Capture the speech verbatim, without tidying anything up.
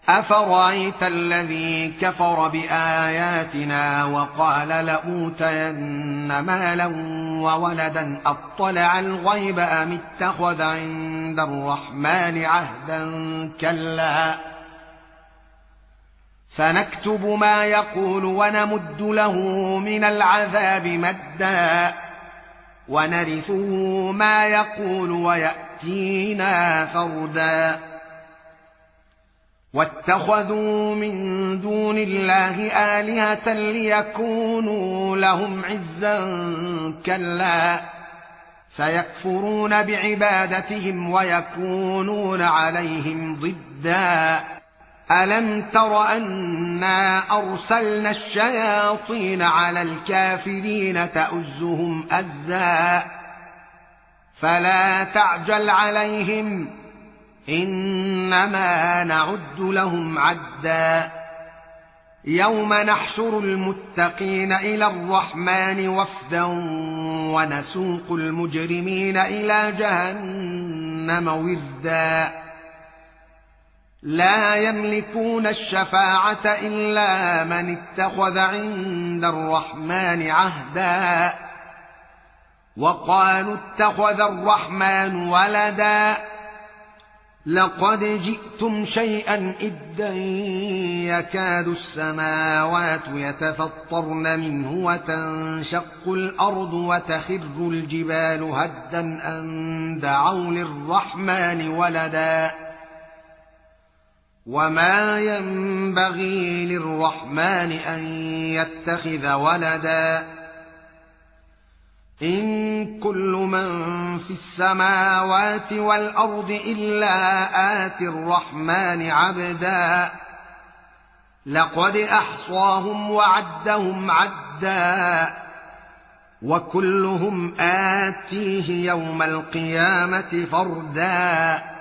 أفرأيت الذي كفر بآياتنا وقال لأوتين مالا وولدا أطلع الغيب أم اتخذ عند الرحمن عهدا كلا سنكتب ما يقول ونمد له من العذاب مدا ونرثه ما يقول ويأتينا فردا واتخذوا من دون الله آلهة ليكونوا لهم عزا كلا سيكفرون بعبادتهم ويكونون عليهم ضدا ألم تر أنا أرسلنا الشياطين على الكافرين تؤزهم أزا فلا تعجل عليهم إنما نعد لهم عدا يوم نحشر المتقين إلى الرحمن وفدا ونسوق المجرمين إلى جهنم وردا لا يملكون الشفاعة إلا من اتخذ عند الرحمن عهدا وقالوا اتخذ الرحمن ولدا لقد جئتم شيئا إدا يكاد السماوات يتفطرن منه وتنشق الأرض وتخر الجبال هدا أن دعوا للرحمن ولدا وما ينبغي للرحمن أن يتخذ ولدا إن كل من في السماوات والأرض إلا آتي الرحمن عبدا لقد أحصاهم وعدهم عدا وكلهم آتيه يوم القيامة فردا